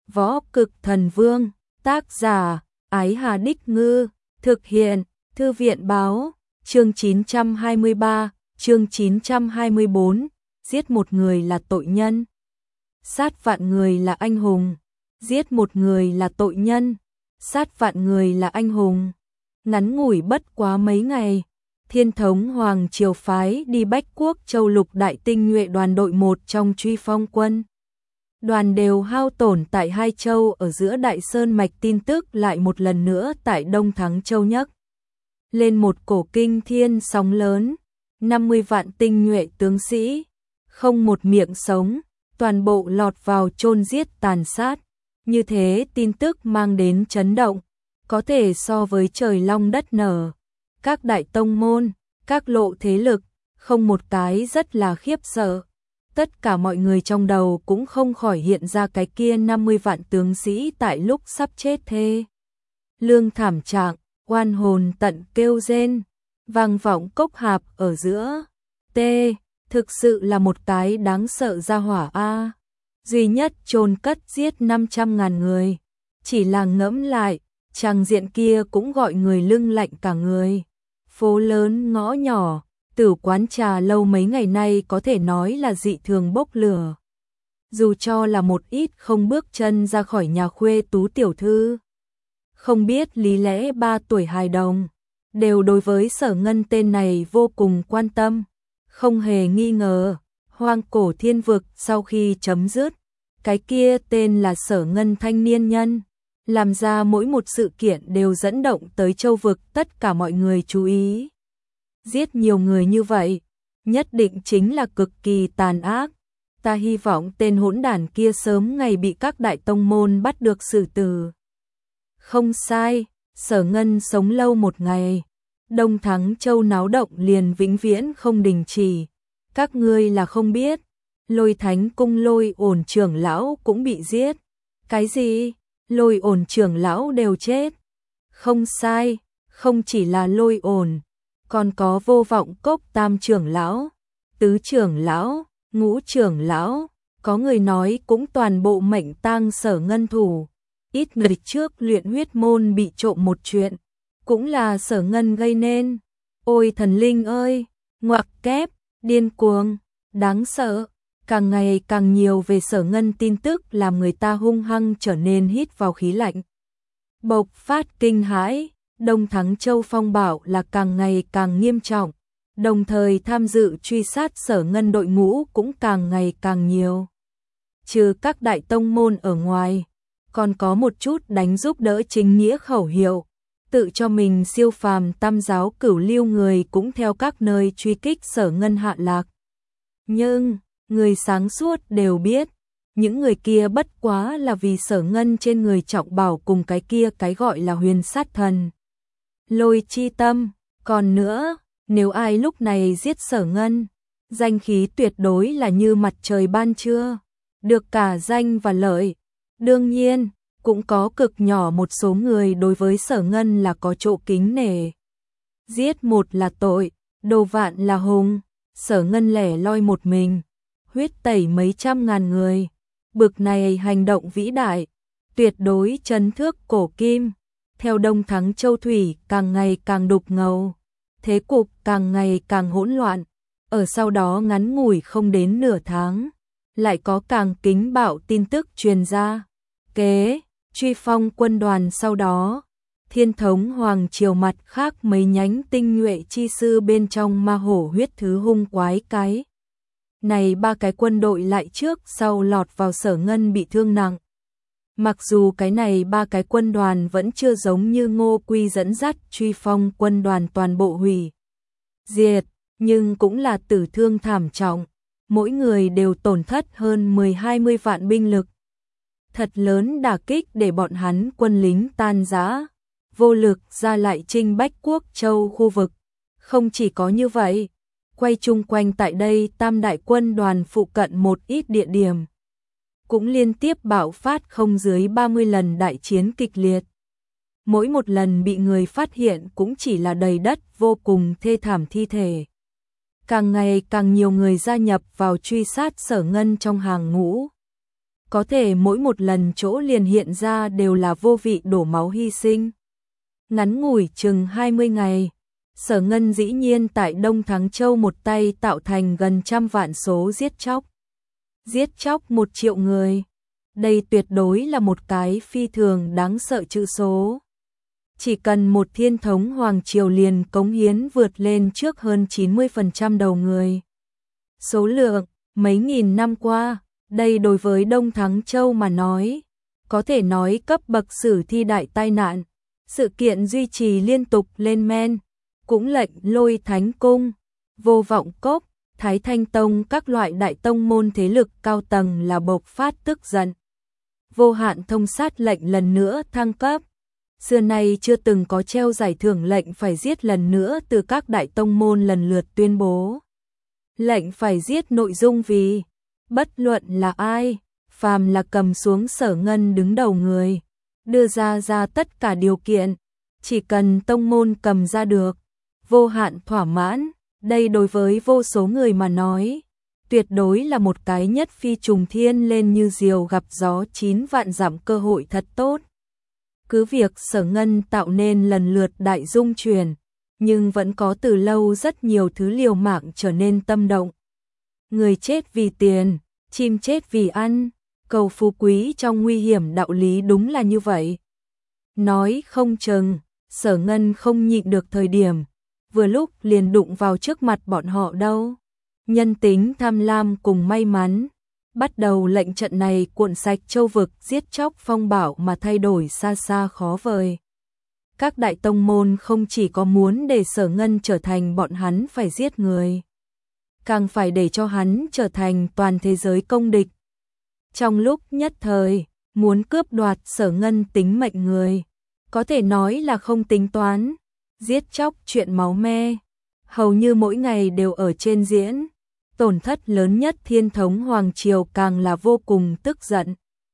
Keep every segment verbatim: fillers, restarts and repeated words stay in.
Võ Cực Thần Vương, tác giả, Ái Hà Đích Ngư, thực hiện, Thư viện Báo, chương chín trăm hai mươi ba, chương chín trăm hai mươi bốn, giết một người là tội nhân, sát vạn người là anh hùng, giết một người là tội nhân, sát vạn người là anh hùng. Ngắn ngủi bất quá mấy ngày, Thiên thống Hoàng Triều phái đi Bách Quốc Châu lục đại tinh nhuệ đoàn đội một trong Truy Phong quân. Đoàn đều hao tổn tại hai châu ở giữa Đại Sơn Mạch, tin tức lại một lần nữa tại Đông Thắng Châu nhấc lên một cổ kinh thiên sóng lớn, năm mươi vạn tinh nhuệ tướng sĩ, không một miệng sống, toàn bộ lọt vào chôn giết tàn sát. Như thế tin tức mang đến chấn động, có thể so với trời long đất nở. Các đại tông môn, các lộ thế lực, không một cái rất là khiếp sợ. Tất cả mọi người trong đầu cũng không khỏi hiện ra cái kia năm mươi vạn tướng sĩ tại lúc sắp chết thê lương thảm trạng, oan hồn tận kêu rên, vang vọng cốc hạp ở giữa. T, thực sự là một cái đáng sợ gia hỏa a. Duy nhất chôn cất giết năm trăm ngàn người. Chỉ là ngẫm lại, tràng diện kia cũng gọi người lưng lạnh cả người. Phố lớn ngõ nhỏ, tử quán trà lâu mấy ngày nay có thể nói là dị thường bốc lửa. Dù cho là một ít không bước chân ra khỏi nhà khuê tú tiểu thư, không biết lý lẽ ba tuổi hài đồng, đều đối với Sở Ngân tên này vô cùng quan tâm. Không hề nghi ngờ, hoang cổ thiên vực sau khi chấm dứt, cái kia tên là Sở Ngân thanh niên nhân, làm ra mỗi một sự kiện đều dẫn động tới châu vực tất cả mọi người chú ý. Giết nhiều người như vậy, nhất định chính là cực kỳ tàn ác. Ta hy vọng tên hỗn đản kia sớm ngày bị các đại tông môn bắt được xử tử. Không sai, Sở Ngân sống lâu một ngày, Đông Thắng Châu náo động liền vĩnh viễn không đình chỉ. Các ngươi là không biết, Lôi Thánh Cung Lôi Ổn trưởng lão cũng bị giết. Cái gì? Lôi Ổn trưởng lão đều chết? Không sai, không chỉ là Lôi Ổn, còn có Vô Vọng Cốc tam trưởng lão, tứ trưởng lão, ngũ trưởng lão, có người nói cũng toàn bộ mệnh tang Sở Ngân thủ. Ít người trước luyện huyết môn bị trộm một chuyện, cũng là Sở Ngân gây nên. Ôi thần linh ơi, ngoặc kép, điên cuồng, đáng sợ. Càng ngày càng nhiều về Sở Ngân tin tức làm người ta hung hăng trở nên hít vào khí lạnh. Bộc phát kinh hãi, Đông Thắng Châu phong bạo là càng ngày càng nghiêm trọng, đồng thời tham dự truy sát Sở Ngân đội ngũ cũng càng ngày càng nhiều. Trừ các đại tông môn ở ngoài, còn có một chút đánh giúp đỡ chính nghĩa khẩu hiệu, tự cho mình siêu phàm tam giáo cửu lưu người cũng theo các nơi truy kích Sở Ngân hạ lạc. Nhưng, người sáng suốt đều biết, những người kia bất quá là vì Sở Ngân trên người trọng bảo cùng cái kia cái gọi là huyền sát thần. Lôi chi tâm, còn nữa, nếu ai lúc này giết Sở Ngân, danh khí tuyệt đối là như mặt trời ban trưa, được cả danh và lợi. Đương nhiên, cũng có cực nhỏ một số người đối với Sở Ngân là có chỗ kính nể. Giết một là tội, đồ vạn là hùng, Sở Ngân lẻ loi một mình, huyết tẩy mấy trăm ngàn người. Bực này hành động vĩ đại, tuyệt đối chấn thước cổ kim. Theo Đông Thắng Châu thủy càng ngày càng đục ngầu, thế cục càng ngày càng hỗn loạn. Ở sau đó ngắn ngủi không đến nửa tháng, lại có càng kính bạo tin tức truyền ra. Kế, Truy Phong quân đoàn sau đó, Thiên thống Hoàng Triều mặt khác mấy nhánh tinh nhuệ chi sư bên trong ma hổ huyết thứ hung quái cái. Này ba cái quân đội lại trước sau lọt vào Sở Ngân bị thương nặng. Mặc dù cái này ba cái quân đoàn vẫn chưa giống như Ngô Quy dẫn dắt Truy Phong quân đoàn toàn bộ hủy diệt, nhưng cũng là tử thương thảm trọng, mỗi người đều tổn thất hơn mười hai mươi vạn binh lực. Thật lớn đả kích để bọn hắn quân lính tan rã, vô lực ra lại chinh Bách Quốc Châu khu vực. Không chỉ có như vậy, quay chung quanh tại đây tam đại quân đoàn phụ cận một ít địa điểm, cũng liên tiếp bạo phát không dưới ba mươi lần đại chiến kịch liệt. Mỗi một lần bị người phát hiện cũng chỉ là đầy đất vô cùng thê thảm thi thể. Càng ngày càng nhiều người gia nhập vào truy sát Sở Ngân trong hàng ngũ. có thể mỗi một lần chỗ liền hiện ra đều là vô vị đổ máu hy sinh. Ngắn ngủi chừng hai mươi ngày, Sở Ngân dĩ nhiên tại Đông Thắng Châu một tay tạo thành gần trăm vạn số giết chóc. Giết chóc một triệu người. Đây tuyệt đối là một cái phi thường đáng sợ chữ số. Chỉ cần một thiên thống hoàng triều liền cống hiến vượt lên trước hơn chín mươi phần trăm đầu người. Số lượng, mấy nghìn năm qua, đây đối với Đông Thắng Châu mà nói, có thể nói cấp bậc sử thi đại tai nạn. Sự kiện duy trì liên tục lên men, cũng lệnh Lôi Thánh Cung, Vô Vọng Cốc, Thái Thanh Tông các loại đại tông môn thế lực cao tầng là bộc phát tức giận. Vô Hạn Thông Sát lệnh lần nữa thăng cấp. Xưa nay chưa từng có treo giải thưởng lệnh phải giết lần nữa từ các đại tông môn lần lượt tuyên bố. Lệnh phải giết nội dung vì, bất luận là ai, phàm là cầm xuống Sở Ngân đứng đầu người, đưa ra ra tất cả điều kiện, chỉ cần tông môn cầm ra được, vô hạn thỏa mãn. Đây đối với vô số người mà nói, tuyệt đối là một cái nhất phi trùng thiên lên như diều gặp gió chín vạn dặm cơ hội thật tốt. Cứ việc Sở Ngân tạo nên lần lượt đại dung chuyển, nhưng vẫn có từ lâu rất nhiều thứ liều mạng trở nên tâm động. Người chết vì tiền, chim chết vì ăn, cầu phú quý trong nguy hiểm, đạo lý đúng là như vậy. Nói không chừng, Sở Ngân không nhịn được thời điểm, vừa lúc liền đụng vào trước mặt bọn họ đâu. Nhân tính tham lam cùng may mắn, bắt đầu lệnh trận này cuộn sạch châu vực giết chóc phong bạo mà thay đổi xa xa khó vời. Các đại tông môn không chỉ có muốn để Sở Ngân trở thành bọn hắn phải giết người, càng phải để cho hắn trở thành toàn thế giới công địch. Trong lúc nhất thời, muốn cướp đoạt Sở Ngân tính mệnh người, có thể nói là không tính toán. Giết chóc chuyện máu me, hầu như mỗi ngày đều ở trên diễn. Tổn thất lớn nhất Thiên Thống Hoàng Triều càng là vô cùng tức giận.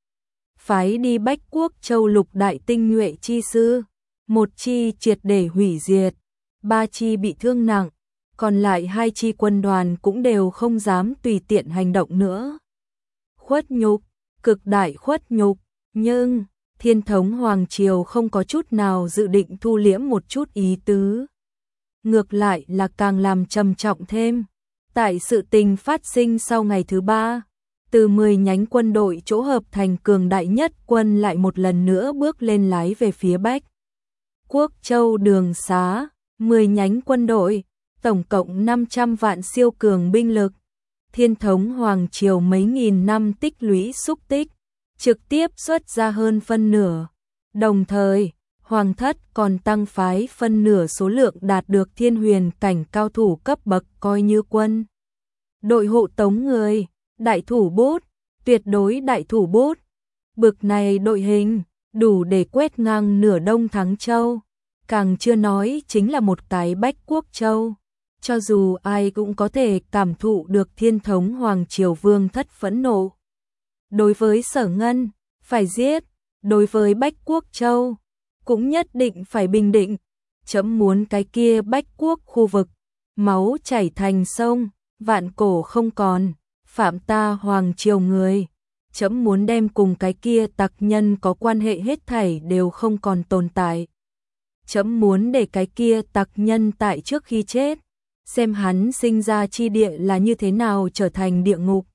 Phái đi Bách Quốc Châu lục đại tinh nhuệ chi sư, một chi triệt để hủy diệt, ba chi bị thương nặng, còn lại hai chi quân đoàn cũng đều không dám tùy tiện hành động nữa. Khuất nhục, cực đại khuất nhục, nhưng Thiên Thống Hoàng Triều không có chút nào dự định thu liễm một chút ý tứ. Ngược lại là càng làm trầm trọng thêm. Tại sự tình phát sinh sau ngày thứ ba, từ mười nhánh quân đội chỗ hợp thành cường đại nhất quân lại một lần nữa bước lên lái về phía Bách Quốc Châu đường xá, mười nhánh quân đội, tổng cộng năm trăm vạn siêu cường binh lực. Thiên Thống Hoàng Triều mấy nghìn năm tích lũy xúc tích, trực tiếp xuất ra hơn phân nửa. Đồng thời, Hoàng thất còn tăng phái phân nửa số lượng đạt được thiên huyền cảnh cao thủ cấp bậc coi như quân đội hộ tống người, đại thủ bút, tuyệt đối đại thủ bút. Bực này đội hình, đủ để quét ngang nửa Đông Thắng Châu, càng chưa nói chính là một cái Bách Quốc Châu. Cho dù ai cũng có thể cảm thụ được Thiên Thống Hoàng Triều vương thất phẫn nộ. Đối với Sở Ngân, phải giết, đối với Bách Quốc Châu, cũng nhất định phải bình định. Chấm muốn cái kia Bách Quốc khu vực, máu chảy thành sông, vạn cổ không còn, phạm ta Hoàng Triều người. Chấm muốn đem cùng cái kia tặc nhân có quan hệ hết thảy đều không còn tồn tại. Chấm muốn để cái kia tặc nhân tại trước khi chết, xem hắn sinh ra chi địa là như thế nào trở thành địa ngục.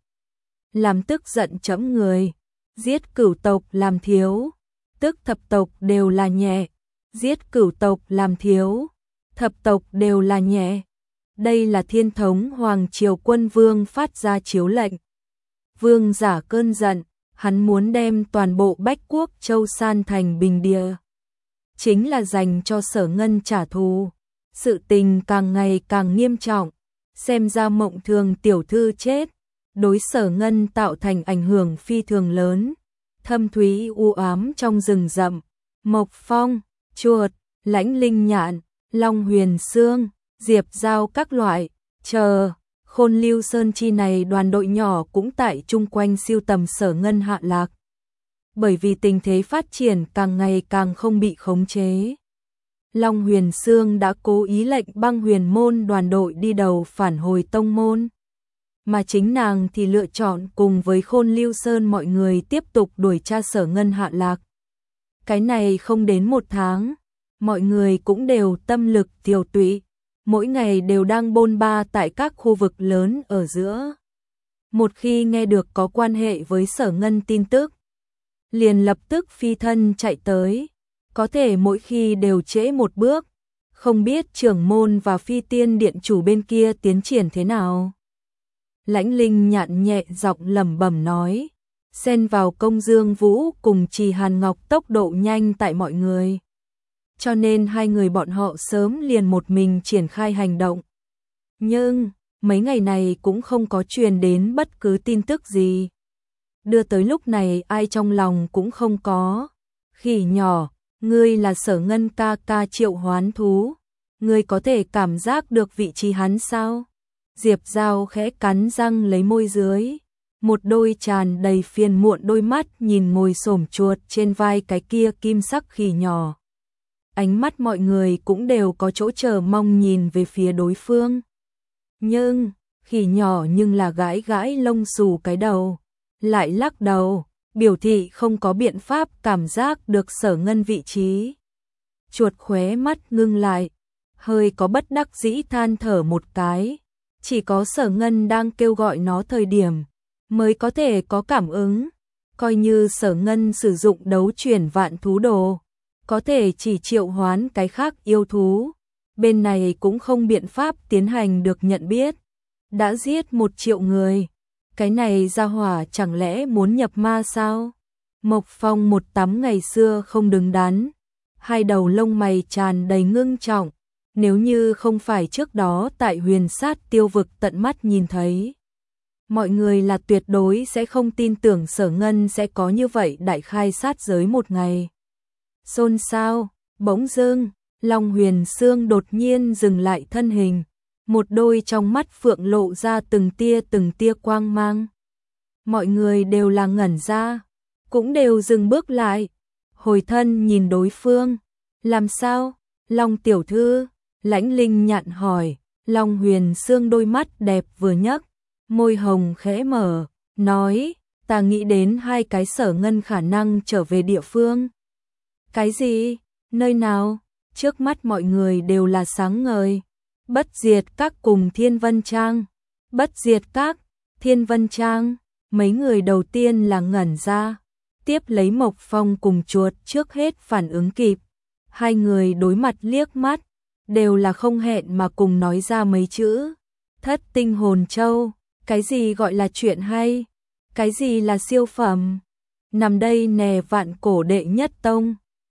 Làm tức giận chấm người, giết cửu tộc làm thiếu, tức thập tộc đều là nhẹ, giết cửu tộc làm thiếu, thập tộc đều là nhẹ. Đây là Thiên Thống Hoàng Triều quân vương phát ra chiếu lệnh. Vương giả cơn giận, hắn muốn đem toàn bộ Bách Quốc Châu san thành bình địa. Chính là dành cho Sở Ngân trả thù. Sự tình càng ngày càng nghiêm trọng, xem ra Mộng Thường tiểu thư chết, đối Sở Ngân tạo thành ảnh hưởng phi thường lớn. Thâm thúy u ám trong rừng rậm, Mộc Phong, Chuột, Lãnh Linh Nhạn, Long Huyền Sương, Diệp Giao các loại, chờ, Khôn Lưu Sơn chi này đoàn đội nhỏ cũng tại chung quanh siêu tầm Sở Ngân hạ lạc. Bởi vì tình thế phát triển càng ngày càng không bị khống chế, Long Huyền Sương đã cố ý lệnh Băng Huyền môn đoàn đội đi đầu phản hồi tông môn. mà chính nàng thì lựa chọn cùng với Khôn Lưu Sơn mọi người tiếp tục đuổi tra Sở Ngân hạ lạc. Cái này không đến một tháng, mọi người cũng đều tâm lực tiêu tụy, mỗi ngày đều đang bôn ba tại các khu vực lớn ở giữa. Một khi nghe được có quan hệ với Sở Ngân tin tức, liền lập tức phi thân chạy tới, có thể mỗi khi đều trễ một bước, không biết trưởng môn và phi tiên điện chủ bên kia tiến triển thế nào. Lãnh Linh nhạn nhẹ giọng lẩm bẩm nói, xen vào Công Dương Vũ cùng Trì Hàn Ngọc tốc độ nhanh tại mọi người. Cho nên hai người bọn họ sớm liền một mình triển khai hành động. Nhưng, mấy ngày này cũng không có truyền đến bất cứ tin tức gì. Đưa tới lúc này ai trong lòng cũng không có. Khỉ nhỏ, ngươi là Sở Ngân ca ca triệu hoán thú. Ngươi có thể cảm giác được vị trí hắn sao? Diệp Giao khẽ cắn răng lấy môi dưới. Một đôi tràn đầy phiền muộn đôi mắt nhìn ngồi xổm chuột trên vai cái kia kim sắc khỉ nhỏ. Ánh mắt mọi người cũng đều có chỗ chờ mong nhìn về phía đối phương. Nhưng, khỉ nhỏ nhưng là gãi gãi lông xù cái đầu, lại lắc đầu, biểu thị không có biện pháp cảm giác được Sở Ngân vị trí. Chuột khóe mắt ngưng lại, hơi có bất đắc dĩ than thở một cái, chỉ có Sở Ngân đang kêu gọi nó thời điểm, mới có thể có cảm ứng, coi như Sở Ngân sử dụng đấu chuyển vạn thú đồ, có thể chỉ triệu hoán cái khác yêu thú, bên này cũng không biện pháp tiến hành được nhận biết. Đã giết một triệu người, cái này ra hỏa chẳng lẽ muốn nhập ma sao? Mộc Phong một tắm ngày xưa không đứng đắn, hai đầu lông mày tràn đầy ngưng trọng, nếu như không phải trước đó tại Huyền Sát Tiêu Vực tận mắt nhìn thấy, mọi người là tuyệt đối sẽ không tin tưởng Sở Ngân sẽ có như vậy đại khai sát giới một ngày. Xôn xao, bỗng dưng, Long Huyền Sương đột nhiên dừng lại thân hình, một đôi trong mắt phượng lộ ra từng tia từng tia quang mang. Mọi người đều là ngẩn ra, cũng đều dừng bước lại, hồi thân nhìn đối phương. Làm sao? Long tiểu thư, Lãnh Linh nhạn hỏi. Long Huyền Sương đôi mắt đẹp vừa nhấc, môi hồng khẽ mở, nói, ta nghĩ đến hai cái Sở Ngân khả năng trở về địa phương. Cái gì? Nơi nào? Trước mắt mọi người đều là sáng ngời. Bất Diệt Các cùng Thiên Vân Trang. Bất Diệt Các, Thiên Vân Trang, mấy người đầu tiên là ngẩn ra, tiếp lấy Mộc Phong cùng chuột trước hết phản ứng kịp. Hai người đối mặt liếc mắt, đều là không hẹn mà cùng nói ra mấy chữ. Thất tinh hồn châu, cái gì gọi là chuyện hay? Cái gì là siêu phẩm? Nằm đây nè vạn cổ đệ nhất tông.